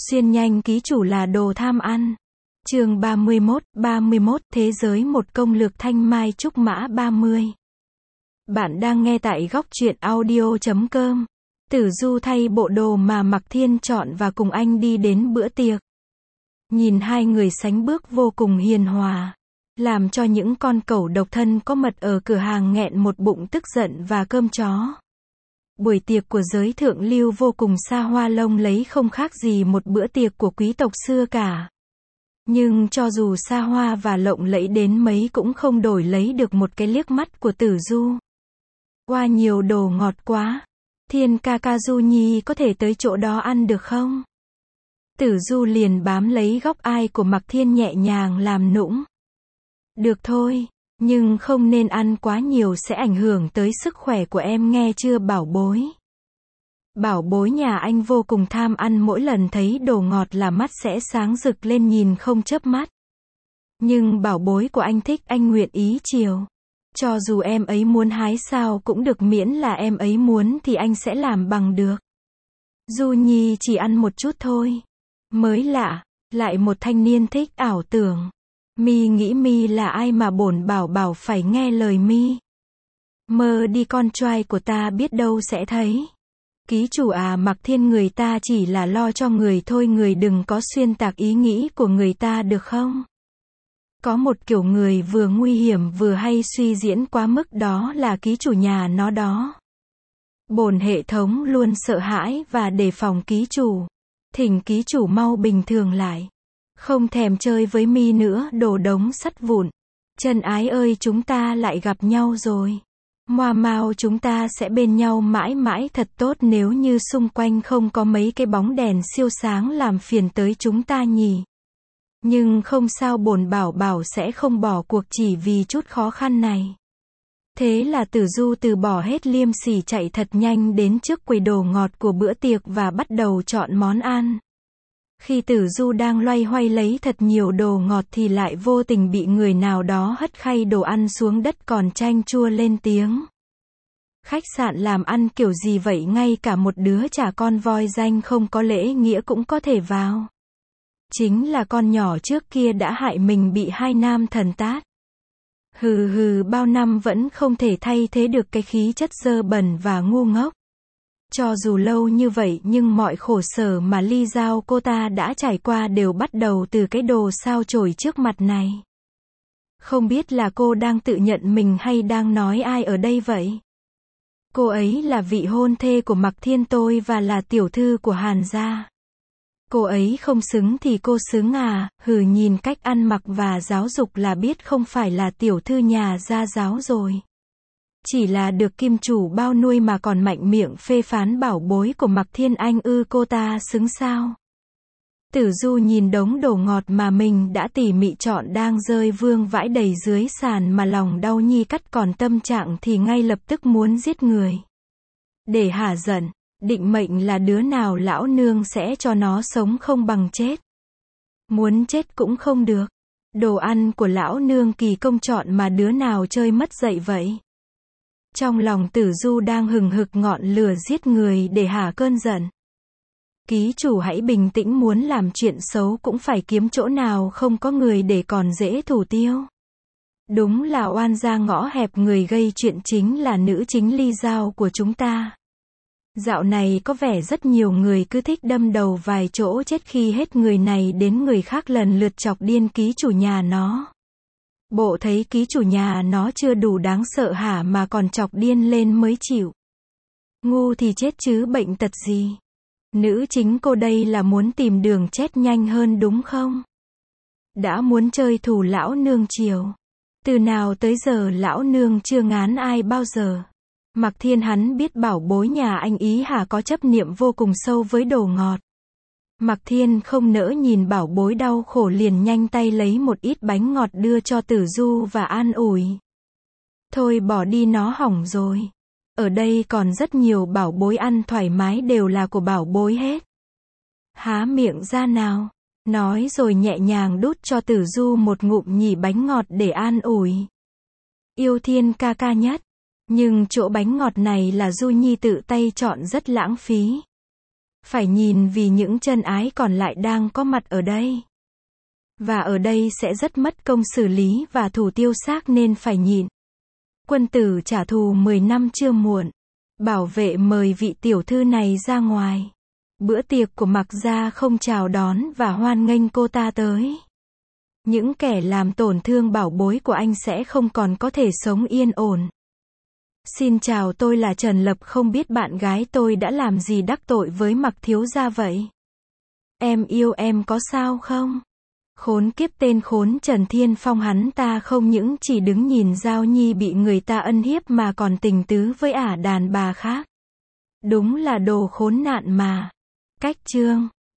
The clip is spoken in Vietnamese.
Xuyên nhanh ký chủ là đồ tham ăn. Chương 31, Thế giới một công lược thanh mai trúc mã 30. Bạn đang nghe tại góc truyện audio.com. Tử Du thay bộ đồ mà Mạc Thiên chọn và cùng anh đi đến bữa tiệc. Nhìn hai người sánh bước vô cùng hiền hòa, làm cho những con cẩu độc thân có mật ở cửa hàng nghẹn một bụng tức giận và cơm chó. Buổi tiệc của giới thượng lưu vô cùng xa hoa lộng lẫy, không khác gì một bữa tiệc của quý tộc xưa cả. Nhưng cho dù xa hoa và lộng lẫy đến mấy cũng không đổi lấy được một cái liếc mắt của Tử Du. Qua nhiều đồ ngọt quá. Thiên ca ca Du Nhi có thể tới chỗ đó ăn được không? Tử Du liền bám lấy góc ai của Mạc Thiên nhẹ nhàng làm nũng. Được thôi, nhưng không nên ăn quá nhiều, sẽ ảnh hưởng tới sức khỏe của em nghe chưa bảo bối. Bảo bối nhà anh vô cùng tham ăn, mỗi lần thấy đồ ngọt là mắt sẽ sáng rực lên nhìn không chớp mắt. Nhưng bảo bối của anh thích, anh nguyện ý chiều. Cho dù em ấy muốn hái sao cũng được, miễn là em ấy muốn thì anh sẽ làm bằng được. Du Nhi chỉ ăn một chút thôi. Mới lạ, lại một thanh niên thích ảo tưởng. Mi nghĩ Mi là ai mà bổn bảo bảo phải nghe lời Mi. Mơ đi con trai của ta, biết đâu sẽ thấy. Ký chủ à, Mạc Thiên, người ta chỉ là lo cho người thôi, người đừng có xuyên tạc ý nghĩ của người ta được không? Có một kiểu người vừa nguy hiểm vừa hay suy diễn quá mức, đó là ký chủ nhà nó đó. Bổn hệ thống luôn sợ hãi và đề phòng ký chủ. Thỉnh ký chủ mau bình thường lại. Không thèm chơi với Mi nữa, đồ đống sắt vụn. Chân ái ơi, chúng ta lại gặp nhau rồi. Moa Mao, chúng ta sẽ bên nhau mãi mãi thật tốt nếu như xung quanh không có mấy cái bóng đèn siêu sáng làm phiền tới chúng ta nhỉ. Nhưng không sao, bổn bảo bảo sẽ không bỏ cuộc chỉ vì chút khó khăn này. Thế là Tử Du từ bỏ hết liêm sỉ, chạy thật nhanh đến trước quầy đồ ngọt của bữa tiệc và bắt đầu chọn món ăn. Khi Tử Du đang loay hoay lấy thật nhiều đồ ngọt thì lại vô tình bị người nào đó hất khay đồ ăn xuống đất, còn chanh chua lên tiếng. Khách sạn làm ăn kiểu gì vậy, ngay cả một đứa trẻ con voi danh không có lễ nghĩa cũng có thể vào. Chính là con nhỏ trước kia đã hại mình bị hai nam thần tát. Hừ hừ, bao năm vẫn không thể thay thế được cái khí chất dơ bẩn và ngu ngốc. Cho dù lâu như vậy nhưng mọi khổ sở mà Ly Giao cô ta đã trải qua đều bắt đầu từ cái đồ sao chổi trước mặt này. Không biết là cô đang tự nhận mình hay đang nói ai ở đây vậy? Cô ấy là vị hôn thê của Mạc Thiên tôi và là tiểu thư của Hàn gia. Cô ấy không xứng thì cô xứng à? Hừ, nhìn cách ăn mặc và giáo dục là biết không phải là tiểu thư nhà gia giáo rồi. Chỉ là được kim chủ bao nuôi mà còn mạnh miệng phê phán bảo bối của Mạc Thiên anh ư, cô ta xứng sao? Tử Du nhìn đống đồ ngọt mà mình đã tỉ mỉ chọn đang rơi vương vãi đầy dưới sàn mà lòng đau nhi cắt, còn tâm trạng thì ngay lập tức muốn giết người. Để hả giận, định mệnh là đứa nào lão nương sẽ cho nó sống không bằng chết. Muốn chết cũng không được. Đồ ăn của lão nương kỳ công chọn mà đứa nào chơi mất dạy vậy. Trong lòng Tử Du đang hừng hực ngọn lửa giết người để hả cơn giận. Ký chủ hãy bình tĩnh, muốn làm chuyện xấu cũng phải kiếm chỗ nào không có người để còn dễ thủ tiêu. Đúng là oan gia ngõ hẹp, người gây chuyện chính là nữ chính Ly Giao của chúng ta. Dạo này có vẻ rất nhiều người cứ thích đâm đầu vài chỗ chết khi hết người này đến người khác lần lượt chọc điên ký chủ nhà nó. Bộ thấy ký chủ nhà nó chưa đủ đáng sợ hả mà còn chọc điên lên mới chịu. Ngu thì chết chứ bệnh tật gì. Nữ chính cô đây là muốn tìm đường chết nhanh hơn đúng không? Đã muốn chơi thù lão nương chiều. Từ nào tới giờ lão nương chưa ngán ai bao giờ. Mạc Thiên hắn biết bảo bối nhà anh ý hả có chấp niệm vô cùng sâu với đồ ngọt. Mạc Thiên không nỡ nhìn bảo bối đau khổ, liền nhanh tay lấy một ít bánh ngọt đưa cho Tử Du và an ủi. Thôi bỏ đi, nó hỏng rồi. Ở đây còn rất nhiều bảo bối, ăn thoải mái, đều là của bảo bối hết. Há miệng ra nào. Nói rồi nhẹ nhàng đút cho Tử Du một ngụm nhỉ bánh ngọt để an ủi. Yêu Thiên ca ca nhất. Nhưng chỗ bánh ngọt này là Du Nhi tự tay chọn, rất lãng phí. Phải nhìn vì những chân ái còn lại đang có mặt ở đây. Và ở đây sẽ rất mất công xử lý và thủ tiêu xác nên phải nhịn. Quân tử trả thù 10 năm chưa muộn. Bảo vệ mời vị tiểu thư này ra ngoài. Bữa tiệc của Mạc gia không chào đón và hoan nghênh cô ta tới. Những kẻ làm tổn thương bảo bối của anh sẽ không còn có thể sống yên ổn. Xin chào, tôi là Trần Lập, không biết bạn gái tôi đã làm gì đắc tội với Mạc thiếu gia vậy? Em yêu em có sao không? Khốn kiếp, tên khốn Trần Thiên Phong, hắn ta không những chỉ đứng nhìn Giao Nhi bị người ta ân hiếp mà còn tình tứ với ả đàn bà khác. Đúng là đồ khốn nạn mà. Cách chương